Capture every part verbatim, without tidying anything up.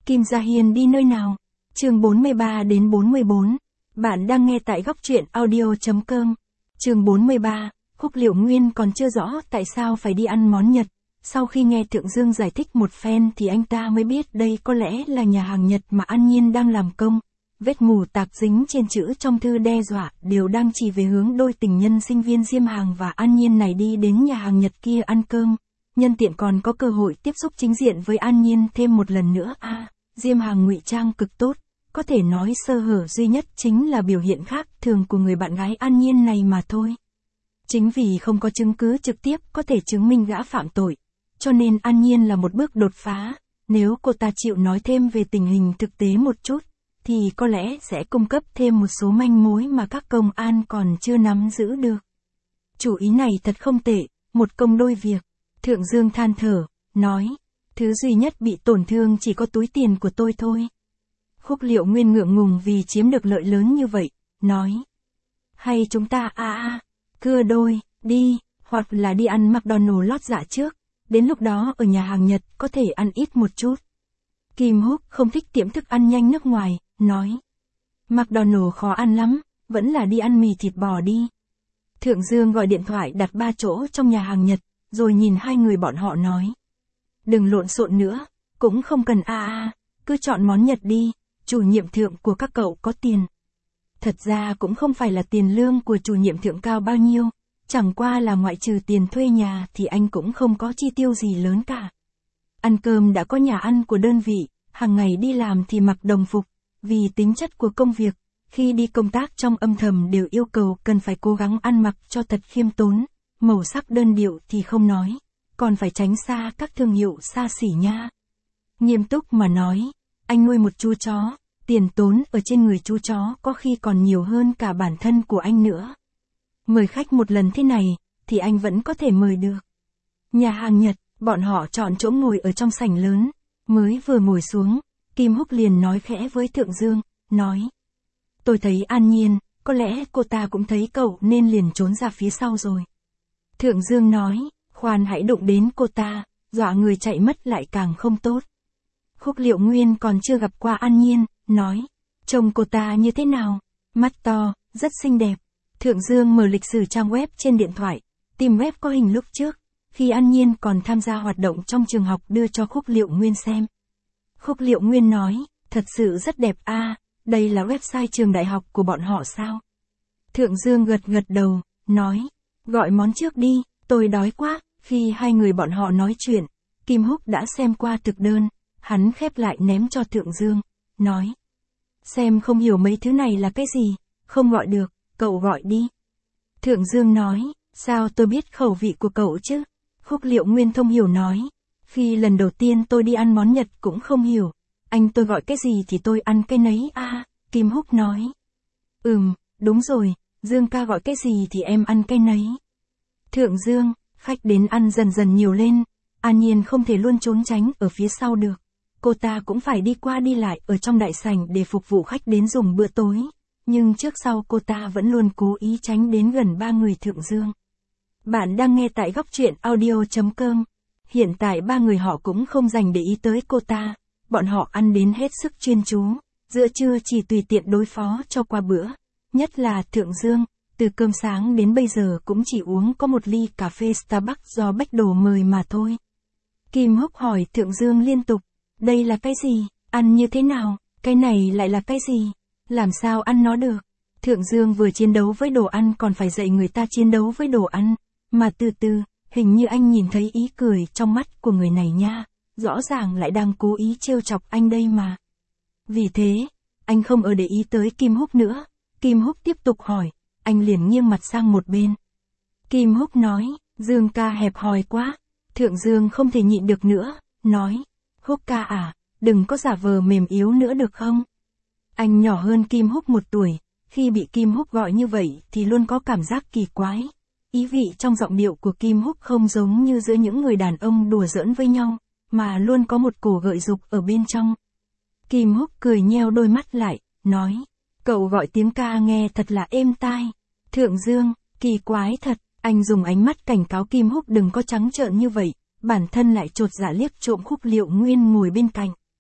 Kim Gia Hiên đi nơi nào? Chương bốn mươi ba đến bốn mươi bốn. Bạn đang nghe tại góc truyện audio chấm com. Chương bốn mươi ba, Khúc Liệu Nguyên còn chưa rõ tại sao phải đi ăn món Nhật. Sau khi nghe Thượng Dương giải thích một phen thì anh ta mới biết đây có lẽ là nhà hàng Nhật mà An Nhiên đang làm công. Vết mù tạc dính trên chữ trong thư đe dọa đều đang chỉ về hướng đôi tình nhân sinh viên Diêm Hàng và An Nhiên này đi đến nhà hàng Nhật kia ăn cơm. Nhân tiện còn có cơ hội tiếp xúc chính diện với An Nhiên thêm một lần nữa. A, à, Diêm Hàng ngụy trang cực tốt, có thể nói sơ hở duy nhất chính là biểu hiện khác thường của người bạn gái An Nhiên này mà thôi. Chính vì không có chứng cứ trực tiếp có thể chứng minh gã phạm tội, cho nên An Nhiên là một bước đột phá. Nếu cô ta chịu nói thêm về tình hình thực tế một chút, thì có lẽ sẽ cung cấp thêm một số manh mối mà các công an còn chưa nắm giữ được. Chủ ý này thật không tệ, một công đôi việc. Thượng Dương than thở, nói, thứ duy nhất bị tổn thương chỉ có túi tiền của tôi thôi. Khúc Liệu Nguyên ngượng ngùng vì chiếm được lợi lớn như vậy, nói, hay chúng ta a a, cưa đôi, đi, hoặc là đi ăn McDonald's lót dạ trước, đến lúc đó ở nhà hàng Nhật có thể ăn ít một chút. Kim Húc không thích tiệm thức ăn nhanh nước ngoài, nói, McDonald's khó ăn lắm, vẫn là đi ăn mì thịt bò đi. Thượng Dương gọi điện thoại đặt ba chỗ trong nhà hàng Nhật, rồi nhìn hai người bọn họ nói, đừng lộn xộn nữa, cũng không cần a a, cứ chọn món Nhật đi, chủ nhiệm Thượng của các cậu có tiền. Thật ra cũng không phải là tiền lương của chủ nhiệm Thượng cao bao nhiêu, chẳng qua là ngoại trừ tiền thuê nhà thì anh cũng không có chi tiêu gì lớn cả. Ăn cơm đã có nhà ăn của đơn vị, hàng ngày đi làm thì mặc đồng phục, vì tính chất của công việc, khi đi công tác trong âm thầm đều yêu cầu cần phải cố gắng ăn mặc cho thật khiêm tốn, màu sắc đơn điệu thì không nói, còn phải tránh xa các thương hiệu xa xỉ nha. Nghiêm túc mà nói, anh nuôi một chú chó, tiền tốn ở trên người chú chó có khi còn nhiều hơn cả bản thân của anh nữa. Mời khách một lần thế này, thì anh vẫn có thể mời được. Nhà hàng Nhật, bọn họ chọn chỗ ngồi ở trong sảnh lớn, mới vừa ngồi xuống, Kim Húc liền nói khẽ với Thượng Dương, nói, tôi thấy An Nhiên, có lẽ cô ta cũng thấy cậu nên liền trốn ra phía sau rồi. Thượng Dương nói, khoan hãy đụng đến cô ta, dọa người chạy mất lại càng không tốt. Khúc Liệu Nguyên còn chưa gặp qua An Nhiên, nói, trông cô ta như thế nào? Mắt to, rất xinh đẹp. Thượng Dương mở lịch sử trang web trên điện thoại, tìm web có hình lúc trước, khi An Nhiên còn tham gia hoạt động trong trường học đưa cho Khúc Liệu Nguyên xem. Khúc Liệu Nguyên nói, thật sự rất đẹp a, à, đây là website trường đại học của bọn họ sao? Thượng Dương gật gật đầu, nói, gọi món trước đi, tôi đói quá. Khi hai người bọn họ nói chuyện, Kim Húc đã xem qua thực đơn, hắn khép lại ném cho Thượng Dương, nói, xem không hiểu mấy thứ này là cái gì, không gọi được, cậu gọi đi. Thượng Dương nói, sao tôi biết khẩu vị của cậu chứ? Khúc Liệu Nguyên thông hiểu nói, khi lần đầu tiên tôi đi ăn món Nhật cũng không hiểu, anh tôi gọi cái gì thì tôi ăn cái nấy a. À, Kim Húc nói, ừm, đúng rồi, Dương ca gọi cái gì thì em ăn cái nấy. Thượng Dương, khách đến ăn dần dần nhiều lên, An Nhiên không thể luôn trốn tránh ở phía sau được. Cô ta cũng phải đi qua đi lại ở trong đại sảnh để phục vụ khách đến dùng bữa tối. Nhưng trước sau cô ta vẫn luôn cố ý tránh đến gần ba người Thượng Dương. Bạn đang nghe tại góc truyện audio chấm com. Hiện tại ba người họ cũng không dành để ý tới cô ta. Bọn họ ăn đến hết sức chuyên chú. Giữa trưa chỉ tùy tiện đối phó cho qua bữa. Nhất là Thượng Dương, từ cơm sáng đến bây giờ cũng chỉ uống có một ly cà phê Starbucks do Bách Đồ mời mà thôi. Kim Húc hỏi Thượng Dương liên tục, đây là cái gì, ăn như thế nào, cái này lại là cái gì, làm sao ăn nó được. Thượng Dương vừa chiến đấu với đồ ăn còn phải dạy người ta chiến đấu với đồ ăn, mà từ từ, hình như anh nhìn thấy ý cười trong mắt của người này nha, rõ ràng lại đang cố ý trêu chọc anh đây mà. Vì thế, anh không ở để ý tới Kim Húc nữa. Kim Húc tiếp tục hỏi, anh liền nghiêng mặt sang một bên. Kim Húc nói, Dương ca hẹp hòi quá. Thượng Dương không thể nhịn được nữa, nói, Húc ca à, đừng có giả vờ mềm yếu nữa được không? Anh nhỏ hơn Kim Húc một tuổi, khi bị Kim Húc gọi như vậy thì luôn có cảm giác kỳ quái. Ý vị trong giọng điệu của Kim Húc không giống như giữa những người đàn ông đùa giỡn với nhau, mà luôn có một cổ gợi dục ở bên trong. Kim Húc cười nheo đôi mắt lại, nói, cậu gọi tiếng ca nghe thật là êm tai. Thượng Dương, kỳ quái thật, anh dùng ánh mắt cảnh cáo Kim Húc đừng có trắng trợn như vậy, bản thân lại chột dạ liếc trộm Khúc Liệu Nguyên ngồi bên cạnh.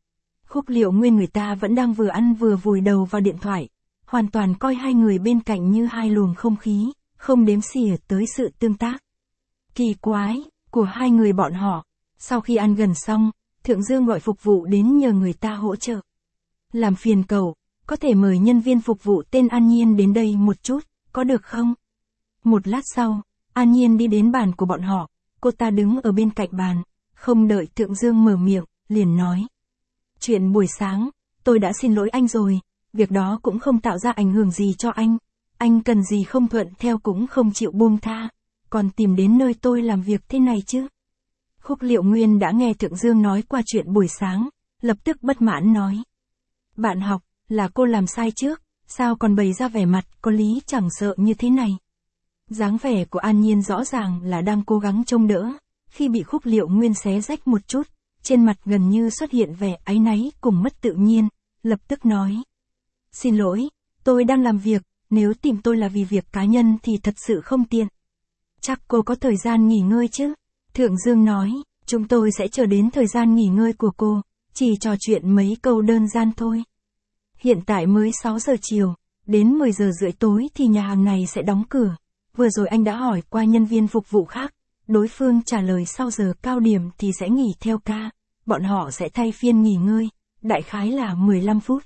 Khúc Liệu Nguyên người ta vẫn đang vừa ăn vừa vùi đầu vào điện thoại, hoàn toàn coi hai người bên cạnh như hai luồng không khí, không đếm xỉa tới sự tương tác kỳ quái của hai người bọn họ. Sau khi ăn gần xong, Thượng Dương gọi phục vụ đến nhờ người ta hỗ trợ. Làm phiền cậu, có thể mời nhân viên phục vụ tên An Nhiên đến đây một chút, có được không? Một lát sau, An Nhiên đi đến bàn của bọn họ, cô ta đứng ở bên cạnh bàn, không đợi Thượng Dương mở miệng, liền nói. Chuyện buổi sáng, tôi đã xin lỗi anh rồi, việc đó cũng không tạo ra ảnh hưởng gì cho anh. Anh cần gì không thuận theo cũng không chịu buông tha, còn tìm đến nơi tôi làm việc thế này chứ. Khúc Liệu Nguyên đã nghe Thượng Dương nói qua chuyện buổi sáng, lập tức bất mãn nói. Bạn học, là cô làm sai trước, sao còn bày ra vẻ mặt có lý chẳng sợ như thế này. Dáng vẻ của An Nhiên rõ ràng là đang cố gắng trông đỡ, khi bị Khúc Liệu Nguyên xé rách một chút, trên mặt gần như xuất hiện vẻ áy náy cùng mất tự nhiên, lập tức nói. Xin lỗi, tôi đang làm việc, nếu tìm tôi là vì việc cá nhân thì thật sự không tiện. Chắc cô có thời gian nghỉ ngơi chứ? Thượng Dương nói, chúng tôi sẽ chờ đến thời gian nghỉ ngơi của cô, chỉ trò chuyện mấy câu đơn giản thôi. Hiện tại mới sáu giờ chiều, đến mười giờ rưỡi tối thì nhà hàng này sẽ đóng cửa. Vừa rồi anh đã hỏi qua nhân viên phục vụ khác, đối phương trả lời sau giờ cao điểm thì sẽ nghỉ theo ca, bọn họ sẽ thay phiên nghỉ ngơi, đại khái là mười lăm phút.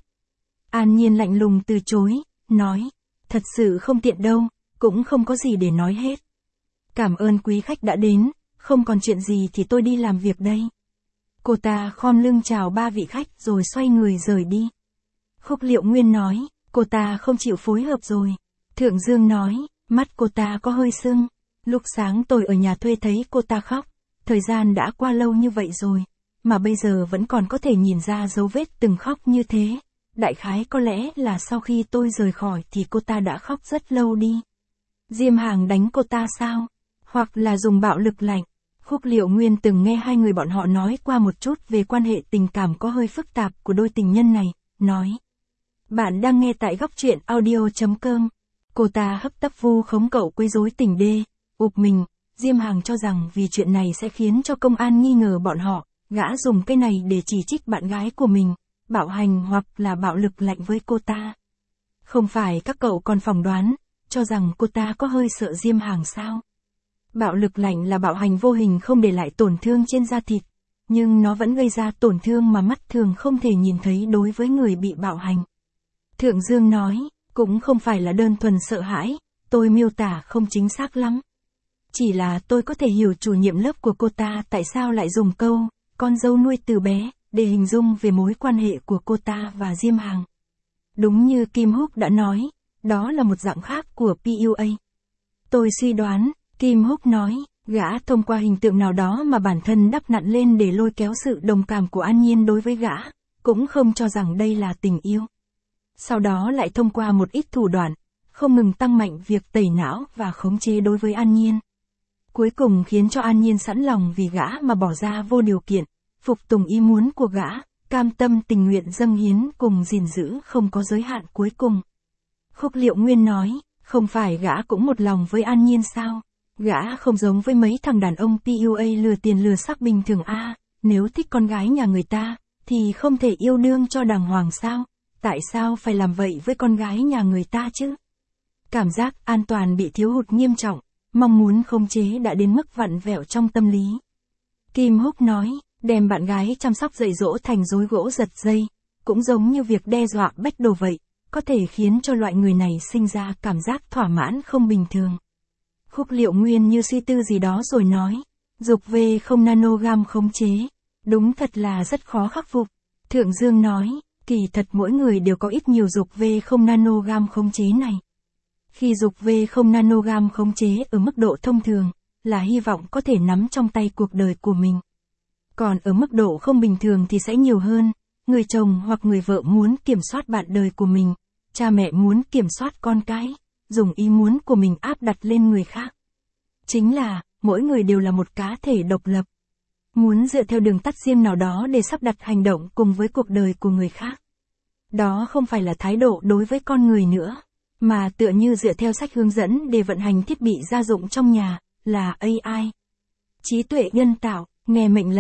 An Nhiên lạnh lùng từ chối, nói, thật sự không tiện đâu, cũng không có gì để nói hết. Cảm ơn quý khách đã đến, không còn chuyện gì thì tôi đi làm việc đây. Cô ta khom lưng chào ba vị khách rồi xoay người rời đi. Khúc Liệu Nguyên nói, cô ta không chịu phối hợp rồi. Thượng Dương nói, mắt cô ta có hơi sưng. Lúc sáng tôi ở nhà thuê thấy cô ta khóc, thời gian đã qua lâu như vậy rồi, mà bây giờ vẫn còn có thể nhìn ra dấu vết từng khóc như thế. Đại khái có lẽ là sau khi tôi rời khỏi thì cô ta đã khóc rất lâu đi. Diêm Hàng đánh cô ta sao? Hoặc là dùng bạo lực lạnh. Khúc Liệu Nguyên từng nghe hai người bọn họ nói qua một chút về quan hệ tình cảm có hơi phức tạp của đôi tình nhân này, nói. Bạn đang nghe tại góc truyện audio chấm com. Cô ta hấp tấp vu khống cậu quấy rối tình đê, ụp mình. Diêm Hàng cho rằng vì chuyện này sẽ khiến cho công an nghi ngờ bọn họ, gã dùng cái này để chỉ trích bạn gái của mình, bạo hành hoặc là bạo lực lạnh với cô ta. Không phải các cậu còn phỏng đoán, cho rằng cô ta có hơi sợ Diêm Hàng sao? Bạo lực lạnh là bạo hành vô hình không để lại tổn thương trên da thịt, nhưng nó vẫn gây ra tổn thương mà mắt thường không thể nhìn thấy đối với người bị bạo hành. Thượng Dương nói, cũng không phải là đơn thuần sợ hãi, tôi miêu tả không chính xác lắm. Chỉ là tôi có thể hiểu chủ nhiệm lớp của cô ta tại sao lại dùng câu, con dâu nuôi từ bé, để hình dung về mối quan hệ của cô ta và Diêm Hàng. Đúng như Kim Húc đã nói, đó là một dạng khác của pê u a. Tôi suy đoán, Kim Húc nói, gã thông qua hình tượng nào đó mà bản thân đắp nặn lên để lôi kéo sự đồng cảm của An Nhiên đối với gã, cũng không cho rằng đây là tình yêu. Sau đó lại thông qua một ít thủ đoạn, không ngừng tăng mạnh việc tẩy não và khống chế đối với An Nhiên. Cuối cùng khiến cho An Nhiên sẵn lòng vì gã mà bỏ ra vô điều kiện, phục tùng ý muốn của gã, cam tâm tình nguyện dâng hiến cùng gìn giữ không có giới hạn cuối cùng. Khúc Liệu Nguyên nói, không phải gã cũng một lòng với An Nhiên sao? Gã không giống với mấy thằng đàn ông pê u a lừa tiền lừa sắc bình thường a, à, nếu thích con gái nhà người ta, thì không thể yêu đương cho đàng hoàng sao? Tại sao phải làm vậy với con gái nhà người ta chứ? Cảm giác an toàn bị thiếu hụt nghiêm trọng, mong muốn khống chế đã đến mức vặn vẹo trong tâm lý. Kim Húc nói, đem bạn gái chăm sóc dạy dỗ thành rối gỗ giật dây, cũng giống như việc đe dọa bách đồ vậy, có thể khiến cho loại người này sinh ra cảm giác thỏa mãn không bình thường. Khúc Liệu Nguyên như suy tư gì đó rồi nói, dục về không nanogam khống chế, đúng thật là rất khó khắc phục. Thượng Dương nói, kỳ thật mỗi người đều có ít nhiều dục về không nanogam khống chế này. Khi dục về không nanogam khống chế ở mức độ thông thường, là hy vọng có thể nắm trong tay cuộc đời của mình. Còn ở mức độ không bình thường thì sẽ nhiều hơn, người chồng hoặc người vợ muốn kiểm soát bạn đời của mình, cha mẹ muốn kiểm soát con cái, dùng ý muốn của mình áp đặt lên người khác. Chính là, mỗi người đều là một cá thể độc lập. Muốn dựa theo đường tắt riêng nào đó để sắp đặt hành động cùng với cuộc đời của người khác. Đó không phải là thái độ đối với con người nữa, mà tựa như dựa theo sách hướng dẫn để vận hành thiết bị gia dụng trong nhà, là a i. Trí tuệ nhân tạo, nghe mệnh lệnh,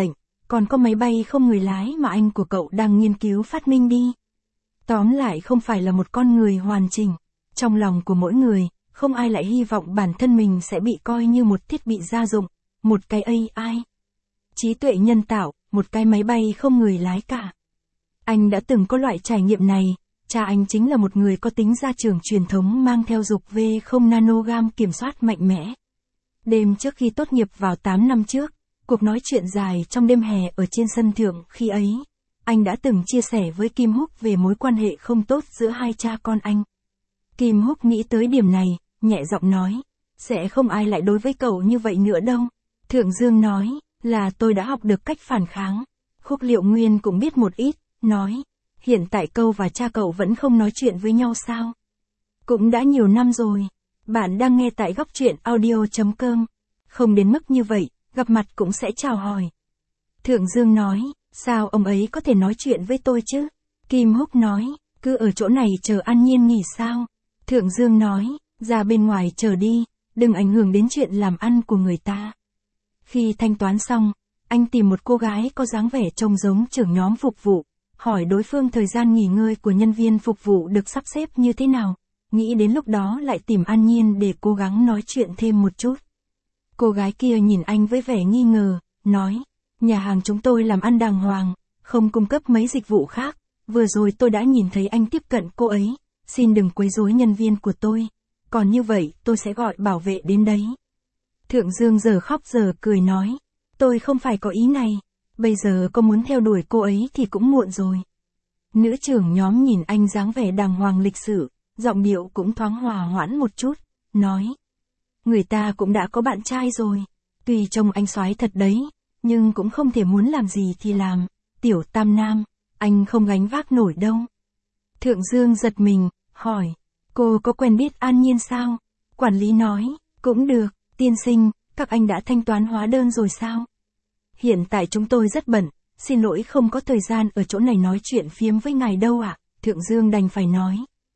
còn có máy bay không người lái mà anh của cậu đang nghiên cứu phát minh đi. Tóm lại không phải là một con người hoàn chỉnh. Trong lòng của mỗi người, không ai lại hy vọng bản thân mình sẽ bị coi như một thiết bị gia dụng, một cái a i. Trí tuệ nhân tạo, một cái máy bay không người lái cả. Anh đã từng có loại trải nghiệm này, cha anh chính là một người có tính gia trưởng truyền thống mang theo dục V không nanogam kiểm soát mạnh mẽ. Đêm trước khi tốt nghiệp vào tám năm trước, cuộc nói chuyện dài trong đêm hè ở trên sân thượng khi ấy, anh đã từng chia sẻ với Kim Húc về mối quan hệ không tốt giữa hai cha con anh. Kim Húc nghĩ tới điểm này, nhẹ giọng nói, sẽ không ai lại đối với cậu như vậy nữa đâu. Thượng Dương nói, là tôi đã học được cách phản kháng. Khúc Liệu Nguyên cũng biết một ít, nói, hiện tại cậu và cha cậu vẫn không nói chuyện với nhau sao? Cũng đã nhiều năm rồi. Bạn đang nghe tại góc truyện audio chấm com. Không đến mức như vậy, gặp mặt cũng sẽ chào hỏi. Thượng Dương nói, sao ông ấy có thể nói chuyện với tôi chứ? Kim Húc nói, cứ ở chỗ này chờ An Nhiên nghỉ sao? Thượng Dương nói, ra bên ngoài chờ đi, đừng ảnh hưởng đến chuyện làm ăn của người ta. Khi thanh toán xong, anh tìm một cô gái có dáng vẻ trông giống trưởng nhóm phục vụ, hỏi đối phương thời gian nghỉ ngơi của nhân viên phục vụ được sắp xếp như thế nào, nghĩ đến lúc đó lại tìm An Nhiên để cố gắng nói chuyện thêm một chút. Cô gái kia nhìn anh với vẻ nghi ngờ, nói, nhà hàng chúng tôi làm ăn đàng hoàng, không cung cấp mấy dịch vụ khác, vừa rồi tôi đã nhìn thấy anh tiếp cận cô ấy, xin đừng quấy rối nhân viên của tôi, còn như vậy tôi sẽ gọi bảo vệ đến đấy. Thượng Dương giờ khóc giờ cười nói, tôi không phải có ý này, bây giờ có muốn theo đuổi cô ấy thì cũng muộn rồi. Nữ trưởng nhóm nhìn anh dáng vẻ đàng hoàng lịch sự, giọng điệu cũng thoáng hòa hoãn một chút, nói, người ta cũng đã có bạn trai rồi, tuy trông anh soái thật đấy, nhưng cũng không thể muốn làm gì thì làm, tiểu tam nam, anh không gánh vác nổi đâu. Thượng Dương giật mình, hỏi, cô có quen biết An Nhiên sao? Quản lý nói, cũng được, tiên sinh, các anh đã thanh toán hóa đơn rồi sao? Hiện tại chúng tôi rất bận, xin lỗi không có thời gian ở chỗ này nói chuyện phiếm với ngài đâu ạ, Thượng Dương đành phải nói.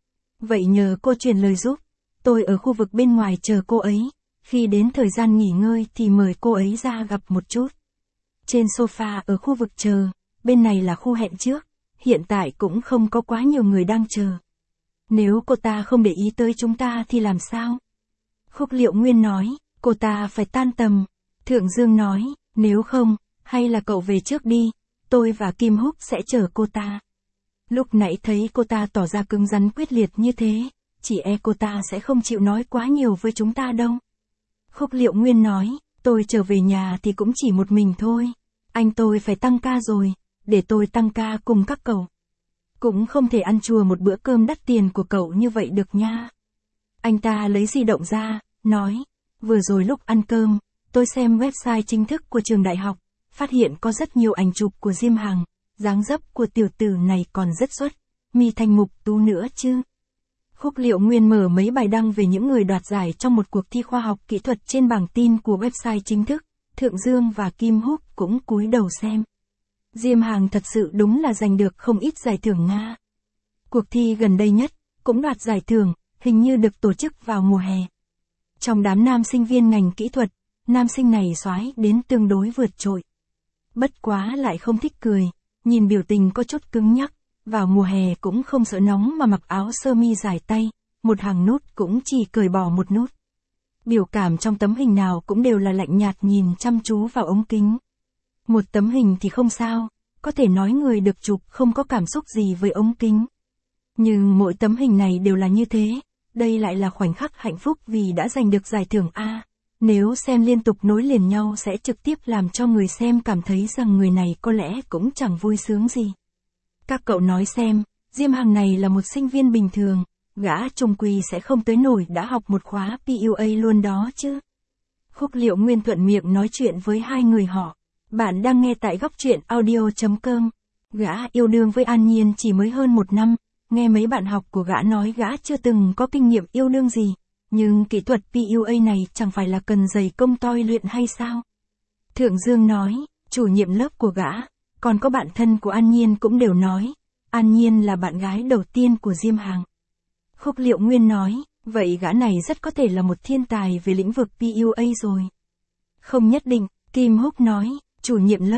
Vậy nhờ cô truyền lời giúp, tôi ở khu vực bên ngoài chờ cô ấy, khi đến thời gian nghỉ ngơi thì mời cô ấy ra gặp một chút. Trên sofa ở khu vực chờ, bên này là khu hẹn trước, hiện tại cũng không có quá nhiều người đang chờ. Nếu cô ta không để ý tới chúng ta thì làm sao? Khúc Liệu Nguyên nói, cô ta phải tan tầm. Thượng Dương nói, nếu không, hay là cậu về trước đi, tôi và Kim Húc sẽ chờ cô ta. Lúc nãy thấy cô ta tỏ ra cứng rắn quyết liệt như thế, chỉ e cô ta sẽ không chịu nói quá nhiều với chúng ta đâu. Khúc Liệu Nguyên nói, tôi trở về nhà thì cũng chỉ một mình thôi. Anh tôi phải tăng ca rồi, để tôi tăng ca cùng các cậu. Cũng không thể ăn chùa một bữa cơm đắt tiền của cậu như vậy được nha. Anh ta lấy di động ra, nói, vừa rồi lúc ăn cơm, tôi xem website chính thức của trường đại học, phát hiện có rất nhiều ảnh chụp của Diêm Hằng, dáng dấp của tiểu tử này còn rất xuất, mi thành mục tú nữa chứ. Khúc Liệu Nguyên mở mấy bài đăng về những người đoạt giải trong một cuộc thi khoa học kỹ thuật trên bảng tin của website chính thức, Thượng Dương và Kim Húc cũng cúi đầu xem. Diêm Hằng thật sự đúng là giành được không ít giải thưởng Nga. Cuộc thi gần đây nhất, cũng đoạt giải thưởng, hình như được tổ chức vào mùa hè. Trong đám nam sinh viên ngành kỹ thuật, nam sinh này soái đến tương đối vượt trội. Bất quá lại không thích cười, nhìn biểu tình có chút cứng nhắc, vào mùa hè cũng không sợ nóng mà mặc áo sơ mi dài tay, một hàng nút cũng chỉ cởi bỏ một nút. Biểu cảm trong tấm hình nào cũng đều là lạnh nhạt nhìn chăm chú vào ống kính. Một tấm hình thì không sao, có thể nói người được chụp không có cảm xúc gì với ống kính. Nhưng mỗi tấm hình này đều là như thế, đây lại là khoảnh khắc hạnh phúc vì đã giành được giải thưởng A. Nếu xem liên tục nối liền nhau sẽ trực tiếp làm cho người xem cảm thấy rằng người này có lẽ cũng chẳng vui sướng gì. Các cậu nói xem, Diêm Hằng này là một sinh viên bình thường, gã trung quy sẽ không tới nổi đã học một khóa pê u a luôn đó chứ. Khúc Liệu Nguyên thuận miệng nói chuyện với hai người họ. Bạn đang nghe tại góc truyện audio chấm com. Gã yêu đương với An Nhiên chỉ mới hơn một năm, nghe mấy bạn học của gã nói gã chưa từng có kinh nghiệm yêu đương gì, nhưng kỹ thuật pê u a này chẳng phải là cần dày công toi luyện hay sao? Thượng Dương nói, chủ nhiệm lớp của gã, còn có bạn thân của An Nhiên cũng đều nói, An Nhiên là bạn gái đầu tiên của Diêm Hằng. Khúc Liệu Nguyên nói, vậy gã này rất có thể là một thiên tài về lĩnh vực pê u a rồi. Không nhất định, Kim Húc nói, chủ nhiệm lớp,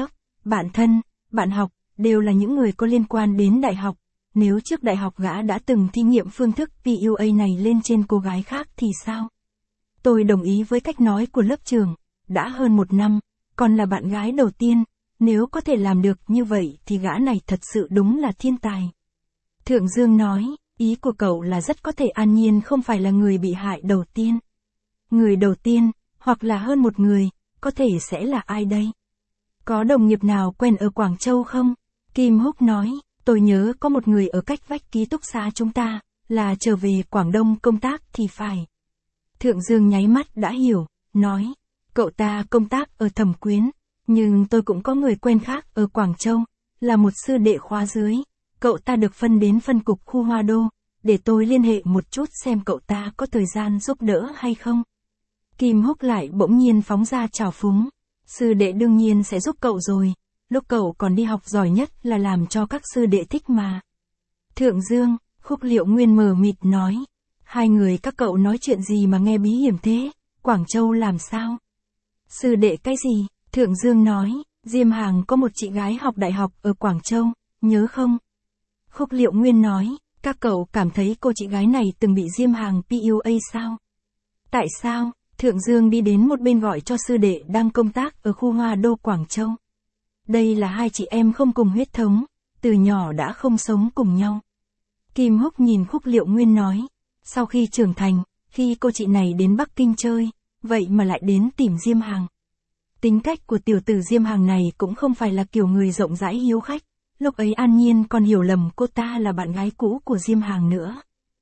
bạn thân, bạn học, đều là những người có liên quan đến đại học. Nếu trước đại học gã đã từng thí nghiệm phương thức pê u a này lên trên cô gái khác thì sao? Tôi đồng ý với cách nói của lớp trưởng, đã hơn một năm, còn là bạn gái đầu tiên, nếu có thể làm được như vậy thì gã này thật sự đúng là thiên tài. Thượng Dương nói, ý của cậu là rất có thể An Nhiên không phải là người bị hại đầu tiên. Người đầu tiên, hoặc là hơn một người, có thể sẽ là ai đây? Có đồng nghiệp nào quen ở Quảng Châu không? Kim Húc nói, tôi nhớ có một người ở cách vách ký túc xá chúng ta, là trở về Quảng Đông công tác thì phải. Thượng Dương nháy mắt đã hiểu, nói, cậu ta công tác ở Thẩm Quyến, nhưng tôi cũng có người quen khác ở Quảng Châu, là một sư đệ khóa dưới, cậu ta được phân đến phân cục khu Hoa Đô, để tôi liên hệ một chút xem cậu ta có thời gian giúp đỡ hay không. Kim Húc lại bỗng nhiên phóng ra trào phúng, sư đệ đương nhiên sẽ giúp cậu rồi, lúc cậu còn đi học giỏi nhất là làm cho các sư đệ thích mà. Thượng Dương, Khúc Liệu Nguyên mờ mịt nói, hai người các cậu nói chuyện gì mà nghe bí hiểm thế, Quảng Châu làm sao? Sư đệ cái gì? Thượng Dương nói, Diêm Hàng có một chị gái học đại học ở Quảng Châu, nhớ không? Khúc Liệu Nguyên nói, các cậu cảm thấy cô chị gái này từng bị Diêm Hàng pê u a sao? Tại sao? Thượng Dương đi đến một bên gọi cho sư đệ đang công tác ở khu Hoa Đô Quảng Châu. Đây là hai chị em không cùng huyết thống, từ nhỏ đã không sống cùng nhau. Kim Húc nhìn Khúc Liệu Nguyên nói, sau khi trưởng thành, khi cô chị này đến Bắc Kinh chơi, vậy mà lại đến tìm Diêm Hàng. Tính cách của tiểu tử Diêm Hàng này cũng không phải là kiểu người rộng rãi hiếu khách, lúc ấy An Nhiên còn hiểu lầm cô ta là bạn gái cũ của Diêm Hàng nữa.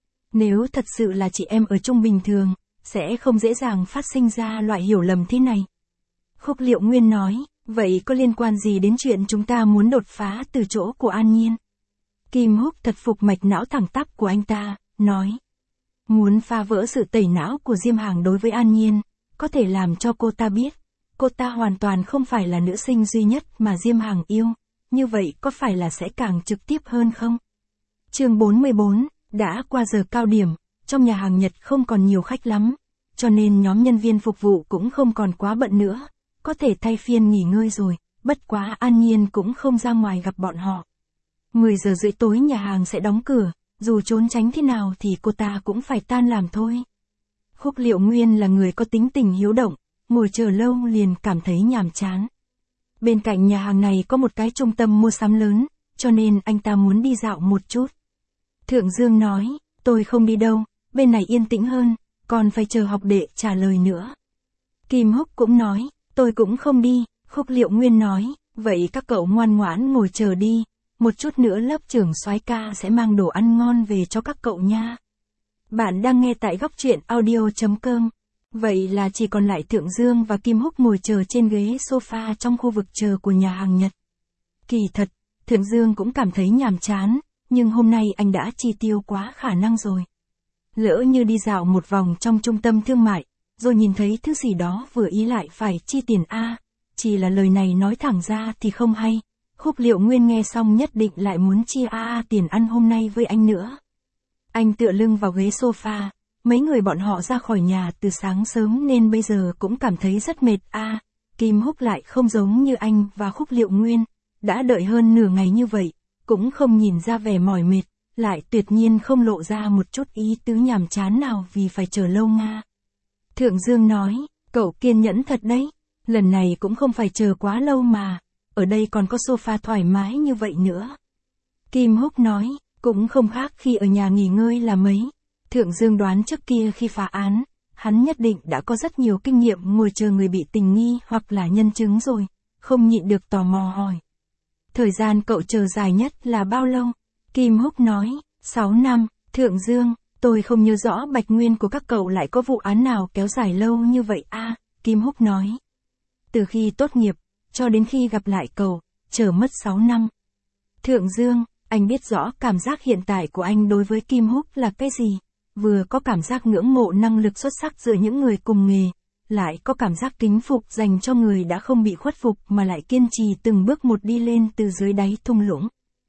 Nếu thật sự là chị em ở chung bình thường, sẽ không dễ dàng phát sinh ra loại hiểu lầm thế này. Khúc Liệu Nguyên nói, vậy có liên quan gì đến chuyện chúng ta muốn đột phá từ chỗ của An Nhiên? Kim Húc thật phục mạch não thẳng tắp của anh ta, nói. Muốn phá vỡ sự tẩy não của Diêm Hàng đối với An Nhiên, có thể làm cho cô ta biết, cô ta hoàn toàn không phải là nữ sinh duy nhất mà Diêm Hàng yêu, như vậy có phải là sẽ càng trực tiếp hơn không? Chương bốn mươi bốn, đã qua giờ cao điểm, trong nhà hàng Nhật không còn nhiều khách lắm, cho nên nhóm nhân viên phục vụ cũng không còn quá bận nữa, có thể thay phiên nghỉ ngơi rồi, bất quá An Nhiên cũng không ra ngoài gặp bọn họ. mười giờ rưỡi tối nhà hàng sẽ đóng cửa, dù trốn tránh thế nào thì cô ta cũng phải tan làm thôi. Khúc Liệu Nguyên là người có tính tình hiếu động, ngồi chờ lâu liền cảm thấy nhàm chán. Bên cạnh nhà hàng này có một cái trung tâm mua sắm lớn, cho nên anh ta muốn đi dạo một chút. Thượng Dương nói, tôi không đi đâu, bên này yên tĩnh hơn, còn phải chờ học đệ trả lời nữa. Kim Húc cũng nói, tôi cũng không đi. Khúc Liệu Nguyên nói, vậy các cậu ngoan ngoãn ngồi chờ đi, một chút nữa lớp trưởng soái ca sẽ mang đồ ăn ngon về cho các cậu nha. Bạn đang nghe tại góc truyện audio chấm com. Vậy là chỉ còn lại Thượng Dương và Kim Húc ngồi chờ trên ghế sofa trong khu vực chờ của nhà hàng Nhật. Kỳ thật, Thượng Dương cũng cảm thấy nhàm chán, nhưng hôm nay anh đã chi tiêu quá khả năng rồi. Lỡ như đi dạo một vòng trong trung tâm thương mại, rồi nhìn thấy thứ gì đó vừa ý lại phải chi tiền a, chỉ là lời này nói thẳng ra thì không hay. Khúc Liệu Nguyên nghe xong nhất định lại muốn chia a a tiền ăn hôm nay với anh nữa. Anh tựa lưng vào ghế sofa, mấy người bọn họ ra khỏi nhà từ sáng sớm nên bây giờ cũng cảm thấy rất mệt a. Kim Húc lại không giống như anh và Khúc Liệu Nguyên, đã đợi hơn nửa ngày như vậy, cũng không nhìn ra vẻ mỏi mệt, lại tuyệt nhiên không lộ ra một chút ý tứ nhàm chán nào vì phải chờ lâu nga. Thượng Dương nói, cậu kiên nhẫn thật đấy, lần này cũng không phải chờ quá lâu mà, ở đây còn có sofa thoải mái như vậy nữa. Kim Húc nói, cũng không khác khi ở nhà nghỉ ngơi là mấy. Thượng Dương đoán trước kia khi phá án, hắn nhất định đã có rất nhiều kinh nghiệm ngồi chờ người bị tình nghi hoặc là nhân chứng rồi, không nhịn được tò mò hỏi. Thời gian cậu chờ dài nhất là bao lâu? Kim Húc nói, sáu năm. Thượng Dương, tôi không nhớ rõ Bạch Nguyên của các cậu lại có vụ án nào kéo dài lâu như vậy a. Kim Húc nói. Từ khi tốt nghiệp, cho đến khi gặp lại cậu, chờ mất sáu năm. Thượng Dương, anh biết rõ cảm giác hiện tại của anh đối với Kim Húc là cái gì? Vừa có cảm giác ngưỡng mộ năng lực xuất sắc giữa những người cùng nghề, lại có cảm giác kính phục dành cho người đã không bị khuất phục mà lại kiên trì từng bước một đi lên từ dưới đáy thung lũng.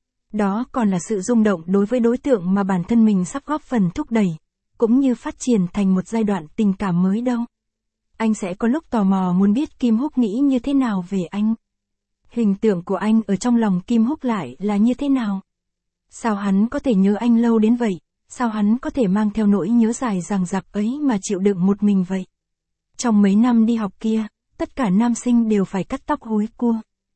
Đó còn là sự rung động đối với đối tượng mà bản thân mình sắp góp phần thúc đẩy, cũng như phát triển thành một giai đoạn tình cảm mới đâu. Anh sẽ có lúc tò mò muốn biết Kim Húc nghĩ như thế nào về anh. Hình tượng của anh ở trong lòng Kim Húc lại là như thế nào? Sao hắn có thể nhớ anh lâu đến vậy? Sao hắn có thể mang theo nỗi nhớ dài dằng dặc ấy mà chịu đựng một mình vậy? Trong mấy năm đi học kia, tất cả nam sinh đều phải cắt tóc húi cua.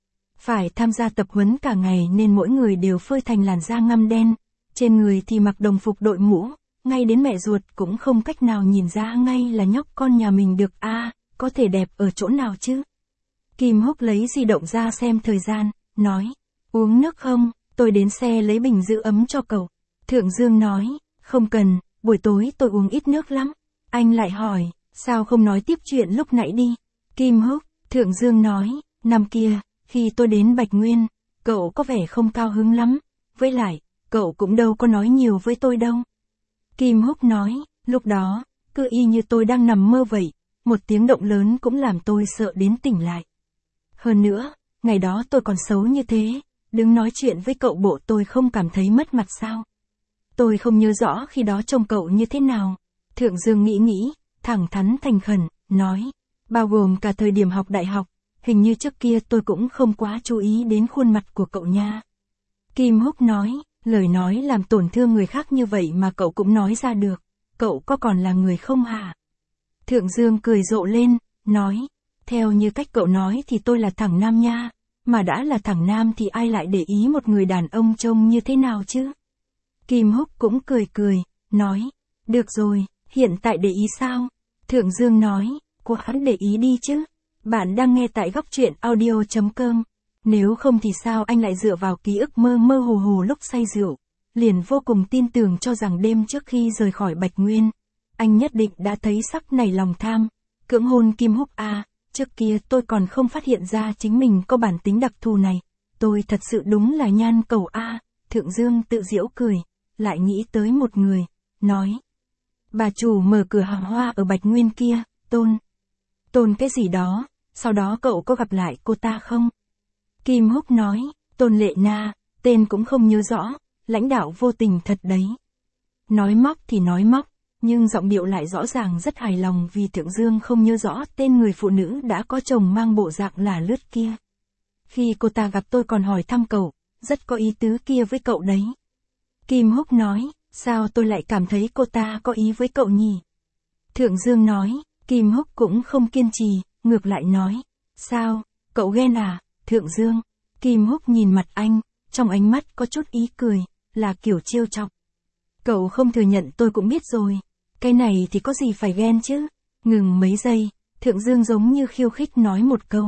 Phải tham gia tập huấn cả ngày nên mỗi người đều phơi thành làn da ngăm đen. Trên người thì mặc đồng phục đội mũ, ngay đến mẹ ruột cũng không cách nào nhìn ra ngay là nhóc con nhà mình được a à, có thể đẹp ở chỗ nào chứ? Kim Húc lấy di động ra xem thời gian, nói, uống nước không, tôi đến xe lấy bình giữ ấm cho cậu. Thượng Dương nói, không cần, buổi tối tôi uống ít nước lắm. Anh lại hỏi, sao không nói tiếp chuyện lúc nãy đi? Kim Húc, Thượng Dương nói, năm kia, khi tôi đến Bạch Nguyên, cậu có vẻ không cao hứng lắm, với lại, cậu cũng đâu có nói nhiều với tôi đâu. Kim Húc nói, lúc đó, cứ y như tôi đang nằm mơ vậy, một tiếng động lớn cũng làm tôi sợ đến tỉnh lại. Hơn nữa, ngày đó tôi còn xấu như thế, đứng nói chuyện với cậu bộ tôi không cảm thấy mất mặt sao? Tôi không nhớ rõ khi đó trông cậu như thế nào. Thượng Dương nghĩ nghĩ, thẳng thắn thành khẩn, nói, bao gồm cả thời điểm học đại học, hình như trước kia tôi cũng không quá chú ý đến khuôn mặt của cậu nha. Kim Húc nói, lời nói làm tổn thương người khác như vậy mà cậu cũng nói ra được, cậu có còn là người không hả? Thượng Dương cười rộ lên, nói, theo như cách cậu nói thì tôi là thằng nam nha, mà đã là thằng nam thì ai lại để ý một người đàn ông trông như thế nào chứ? Kim Húc cũng cười cười, nói, được rồi, hiện tại để ý sao? Thượng Dương nói, cô hắn để ý đi chứ. Bạn đang nghe tại góc truyện audio chấm com. Nếu không thì sao anh lại dựa vào ký ức mơ mơ hồ hồ lúc say rượu, liền vô cùng tin tưởng cho rằng đêm trước khi rời khỏi Bạch Nguyên, anh nhất định đã thấy sắc này lòng tham, cưỡng hôn Kim Húc à, trước kia tôi còn không phát hiện ra chính mình có bản tính đặc thù này, tôi thật sự đúng là nhan cầu a. À. Thượng Dương tự giễu cười, lại nghĩ tới một người, nói, bà chủ mở cửa hàng hoa ở Bạch Nguyên kia, Tôn. Tôn cái gì đó, sau đó cậu có gặp lại cô ta không? Kim Húc nói, Tôn Lệ Na, tên cũng không nhớ rõ, lãnh đạo vô tình thật đấy. Nói móc thì nói móc, nhưng giọng điệu lại rõ ràng rất hài lòng vì Thượng Dương không nhớ rõ tên người phụ nữ đã có chồng mang bộ dạng là lướt kia. Khi cô ta gặp tôi còn hỏi thăm cậu, rất có ý tứ kia với cậu đấy. Kim Húc nói, sao tôi lại cảm thấy cô ta có ý với cậu nhỉ? Thượng Dương nói, Kim Húc cũng không kiên trì, ngược lại nói, sao, cậu ghen à? Thượng Dương, Kim Húc nhìn mặt anh, trong ánh mắt có chút ý cười, là kiểu trêu chọc. Cậu không thừa nhận tôi cũng biết rồi, cái này thì có gì phải ghen chứ? Ngừng mấy giây, Thượng Dương giống như khiêu khích nói một câu.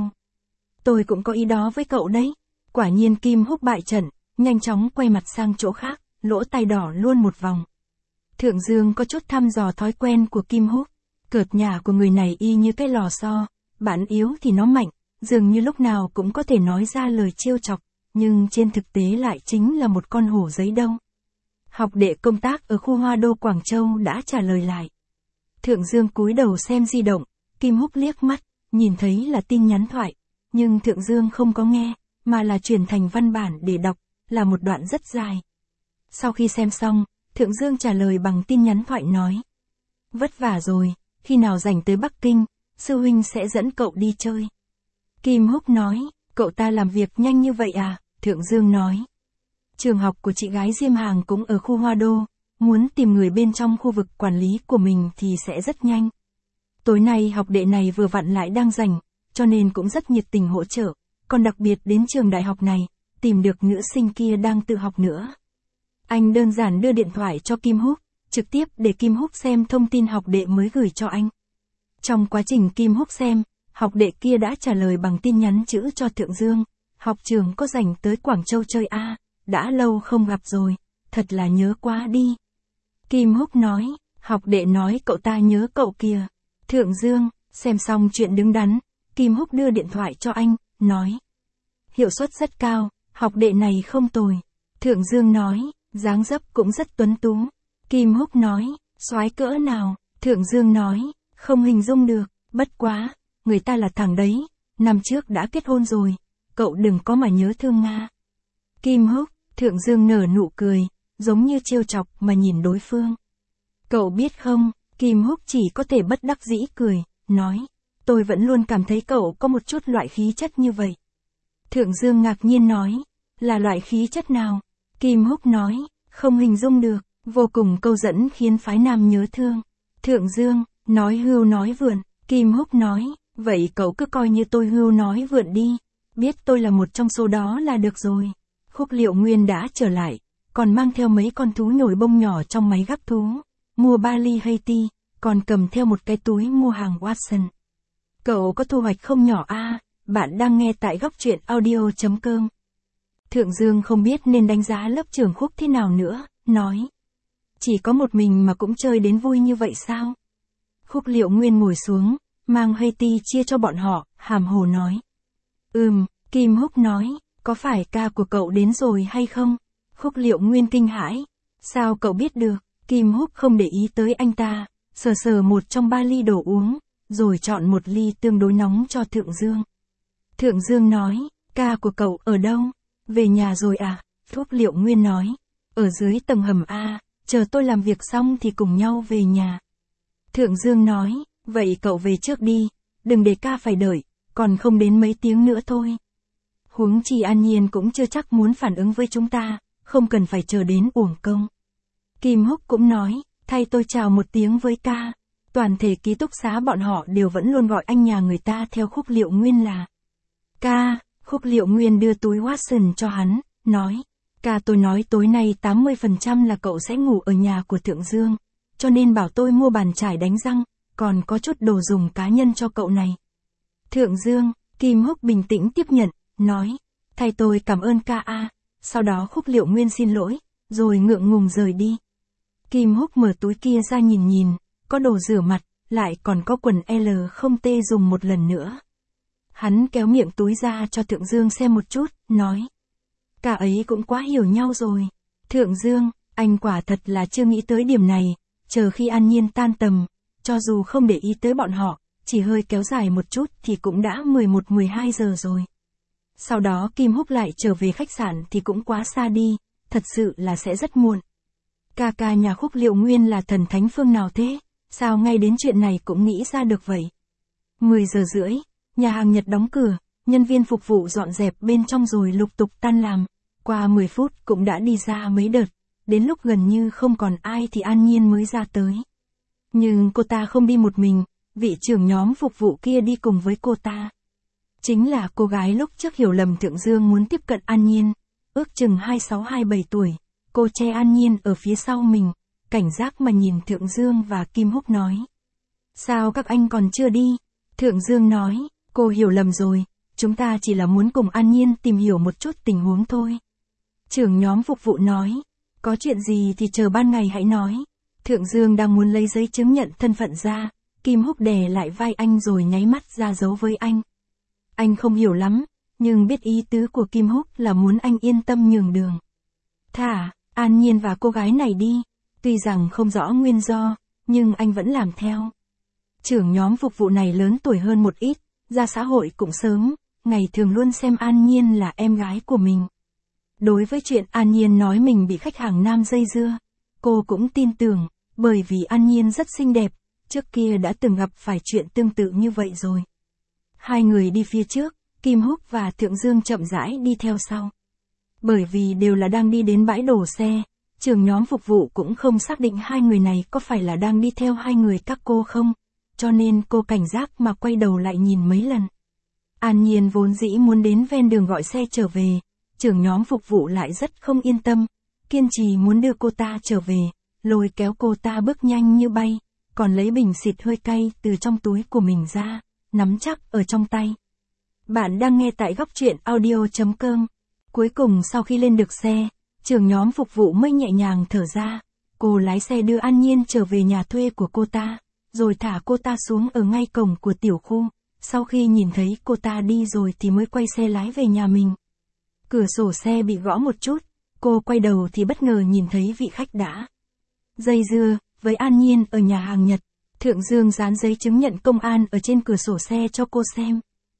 Tôi cũng có ý đó với cậu đấy. Quả nhiên Kim Húc bại trận, nhanh chóng quay mặt sang chỗ khác, lỗ tai đỏ luôn một vòng. Thượng Dương có chút thăm dò thói quen của Kim Húc, cợt nhả của người này y như cái lò xo, bản yếu thì nó mạnh, dường như lúc nào cũng có thể nói ra lời trêu chọc, nhưng trên thực tế lại chính là một con hổ giấy đâu. Học đệ công tác ở khu Hoa Đô Quảng Châu đã trả lời lại. Thượng Dương cúi đầu xem di động, Kim Húc liếc mắt, nhìn thấy là tin nhắn thoại, nhưng Thượng Dương không có nghe, mà là chuyển thành văn bản để đọc, là một đoạn rất dài. Sau khi xem xong, Thượng Dương trả lời bằng tin nhắn thoại nói. Vất vả rồi, khi nào rảnh tới Bắc Kinh, sư huynh sẽ dẫn cậu đi chơi. Kim Húc nói, cậu ta làm việc nhanh như vậy à? Thượng Dương nói. Trường học của chị gái Diêm Hàng cũng ở khu Hoa Đô, muốn tìm người bên trong khu vực quản lý của mình thì sẽ rất nhanh. Tối nay học đệ này vừa vặn lại đang rảnh, cho nên cũng rất nhiệt tình hỗ trợ, còn đặc biệt đến trường đại học này, tìm được nữ sinh kia đang tự học nữa. Anh đơn giản đưa điện thoại cho Kim Húc, trực tiếp để Kim Húc xem thông tin học đệ mới gửi cho anh. Trong quá trình Kim Húc xem, học đệ kia đã trả lời bằng tin nhắn chữ cho Thượng Dương, học trường có rảnh tới Quảng Châu chơi a, à, đã lâu không gặp rồi, thật là nhớ quá đi. Kim Húc nói, học đệ nói cậu ta nhớ cậu kìa. Thượng Dương, xem xong chuyện đứng đắn, Kim Húc đưa điện thoại cho anh, nói. Hiệu suất rất cao, học đệ này không tồi. Thượng Dương nói, dáng dấp cũng rất tuấn tú. Kim Húc nói, soái cỡ nào? Thượng Dương nói, không hình dung được, bất quá, người ta là thằng đấy, năm trước đã kết hôn rồi, cậu đừng có mà nhớ thương Nga. Kim Húc, Thượng Dương nở nụ cười, giống như trêu chọc mà nhìn đối phương. Cậu biết không, Kim Húc chỉ có thể bất đắc dĩ cười, nói, tôi vẫn luôn cảm thấy cậu có một chút loại khí chất như vậy. Thượng Dương ngạc nhiên nói, là loại khí chất nào? Kim Húc nói, không hình dung được, vô cùng câu dẫn khiến phái nam nhớ thương. Thượng Dương, nói hưu nói vượn, Kim Húc nói, vậy cậu cứ coi như tôi hưu nói vượn đi, biết tôi là một trong số đó là được rồi. Khúc Liệu Nguyên đã trở lại, còn mang theo mấy con thú nhồi bông nhỏ trong máy gắp thú, mua ba ly Haiti, còn cầm theo một cái túi mua hàng Watson. Cậu có thu hoạch không nhỏ a? À, bạn đang nghe tại góc truyện audio chấm com. Thượng Dương không biết nên đánh giá lớp trưởng Khúc thế nào nữa, nói. Chỉ có một mình mà cũng chơi đến vui như vậy sao? Khúc Liệu Nguyên ngồi xuống, mang Haiti chia cho bọn họ, hàm hồ nói. Ừm, Kim Húc nói, có phải ca của cậu đến rồi hay không? Khúc Liệu Nguyên kinh hãi. Sao cậu biết được? Kim Húc không để ý tới anh ta, sờ sờ một trong ba ly đồ uống, rồi chọn một ly tương đối nóng cho Thượng Dương. Thượng Dương nói, ca của cậu ở đâu? Về nhà rồi à? Khúc Liệu Nguyên nói, ở dưới tầng hầm A, chờ tôi làm việc xong thì cùng nhau về nhà. Thượng Dương nói, vậy cậu về trước đi, đừng để ca phải đợi, còn không đến mấy tiếng nữa thôi. Huống chi An Nhiên cũng chưa chắc muốn phản ứng với chúng ta, không cần phải chờ đến uổng công. Kim Húc cũng nói, thay tôi chào một tiếng với ca. Toàn thể ký túc xá bọn họ đều vẫn luôn gọi anh nhà người ta theo Khúc Liệu Nguyên là ca. Khúc Liệu Nguyên đưa túi Watson cho hắn, nói, ca tôi nói tối nay tám mươi phần trăm là cậu sẽ ngủ ở nhà của Thượng Dương, cho nên bảo tôi mua bàn chải đánh răng, còn có chút đồ dùng cá nhân cho cậu này. Thượng Dương, Kim Húc bình tĩnh tiếp nhận, nói, thay tôi cảm ơn ca a. Sau đó Khúc Liệu Nguyên xin lỗi, rồi ngượng ngùng rời đi. Kim Húc mở túi kia ra nhìn nhìn, có đồ rửa mặt, lại còn có quần L không T dùng một lần nữa. Hắn kéo miệng túi ra cho Thượng Dương xem một chút, nói. Cả ấy cũng quá hiểu nhau rồi. Thượng Dương, anh quả thật là chưa nghĩ tới điểm này, chờ khi An Nhiên tan tầm, cho dù không để ý tới bọn họ, chỉ hơi kéo dài một chút thì cũng đã mười một mười hai giờ rồi. Sau đó Kim Húc lại trở về khách sạn thì cũng quá xa đi, thật sự là sẽ rất muộn. Ca ca nhà Khúc Liệu Nguyên là thần thánh phương nào thế, sao ngay đến chuyện này cũng nghĩ ra được vậy. mười giờ rưỡi, nhà hàng Nhật đóng cửa, nhân viên phục vụ dọn dẹp bên trong rồi lục tục tan làm, qua mười phút cũng đã đi ra mấy đợt, đến lúc gần như không còn ai thì An Nhiên mới ra tới. Nhưng cô ta không đi một mình, vị trưởng nhóm phục vụ kia đi cùng với cô ta. Chính là cô gái lúc trước hiểu lầm Thượng Dương muốn tiếp cận An Nhiên, ước chừng hai mươi sáu hai mươi bảy tuổi, cô che An Nhiên ở phía sau mình, cảnh giác mà nhìn Thượng Dương và Kim Húc nói. Sao các anh còn chưa đi? Thượng Dương nói, cô hiểu lầm rồi, chúng ta chỉ là muốn cùng An Nhiên tìm hiểu một chút tình huống thôi. Trưởng nhóm phục vụ nói, có chuyện gì thì chờ ban ngày hãy nói. Thượng Dương đang muốn lấy giấy chứng nhận thân phận ra, Kim Húc đè lại vai anh rồi nháy mắt ra dấu với anh. Anh không hiểu lắm, nhưng biết ý tứ của Kim Húc là muốn anh yên tâm nhường đường. Thả, An Nhiên và cô gái này đi, tuy rằng không rõ nguyên do, nhưng anh vẫn làm theo. Trưởng nhóm phục vụ này lớn tuổi hơn một ít, ra xã hội cũng sớm, ngày thường luôn xem An Nhiên là em gái của mình. Đối với chuyện An Nhiên nói mình bị khách hàng nam dây dưa, cô cũng tin tưởng, bởi vì An Nhiên rất xinh đẹp, trước kia đã từng gặp phải chuyện tương tự như vậy rồi. Hai người đi phía trước, Kim Húc và Thượng Dương chậm rãi đi theo sau. Bởi vì đều là đang đi đến bãi đổ xe, trưởng nhóm phục vụ cũng không xác định hai người này có phải là đang đi theo hai người các cô không, cho nên cô cảnh giác mà quay đầu lại nhìn mấy lần. An Nhiên vốn dĩ muốn đến ven đường gọi xe trở về, trưởng nhóm phục vụ lại rất không yên tâm, kiên trì muốn đưa cô ta trở về, lôi kéo cô ta bước nhanh như bay, còn lấy bình xịt hơi cay từ trong túi của mình ra, nắm chắc ở trong tay. Bạn đang nghe tại góc truyện audio chấm com. Cuối cùng sau khi lên được xe, trưởng nhóm phục vụ mới nhẹ nhàng thở ra, cô lái xe đưa An Nhiên trở về nhà thuê của cô ta, rồi thả cô ta xuống ở ngay cổng của tiểu khu, sau khi nhìn thấy cô ta đi rồi thì mới quay xe lái về nhà mình. Cửa sổ xe bị gõ một chút, cô quay đầu thì bất ngờ nhìn thấy vị khách đã dây dưa với An Nhiên ở nhà hàng Nhật. Thượng Dương dán giấy chứng nhận công an ở trên cửa sổ xe cho cô xem.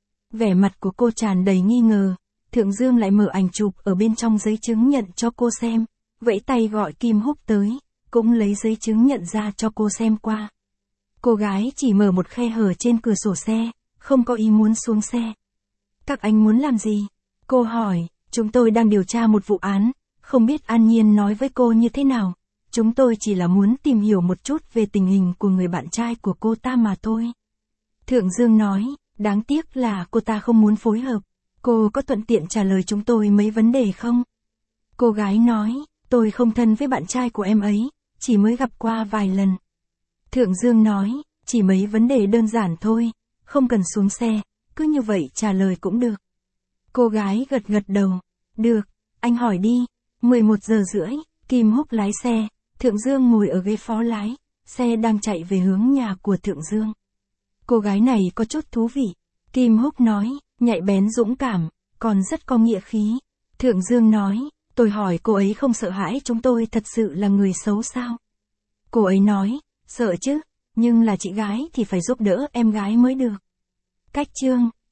Vẻ mặt của cô tràn đầy nghi ngờ, Thượng Dương lại mở ảnh chụp ở bên trong giấy chứng nhận cho cô xem, vẫy tay gọi Kim Húc tới, cũng lấy giấy chứng nhận ra cho cô xem qua. Cô gái chỉ mở một khe hở trên cửa sổ xe, không có ý muốn xuống xe. Các anh muốn làm gì? Cô hỏi, chúng tôi đang điều tra một vụ án, không biết An Nhiên nói với cô như thế nào. Chúng tôi chỉ là muốn tìm hiểu một chút về tình hình của người bạn trai của cô ta mà thôi. Thượng Dương nói, đáng tiếc là cô ta không muốn phối hợp. Cô có thuận tiện trả lời chúng tôi mấy vấn đề không? Cô gái nói, tôi không thân với bạn trai của em ấy, chỉ mới gặp qua vài lần. Thượng Dương nói, chỉ mấy vấn đề đơn giản thôi, không cần xuống xe, cứ như vậy trả lời cũng được. Cô gái gật gật đầu, được, anh hỏi đi. mười một giờ rưỡi, Kim Húc lái xe, Thượng Dương ngồi ở ghế phó lái, xe đang chạy về hướng nhà của Thượng Dương. Cô gái này có chút thú vị. Kim Húc nói, nhạy bén dũng cảm, còn rất có nghĩa khí. Thượng Dương nói, tôi hỏi cô ấy không sợ hãi chúng tôi thật sự là người xấu sao? Cô ấy nói, sợ chứ, nhưng là chị gái thì phải giúp đỡ em gái mới được. Cách chương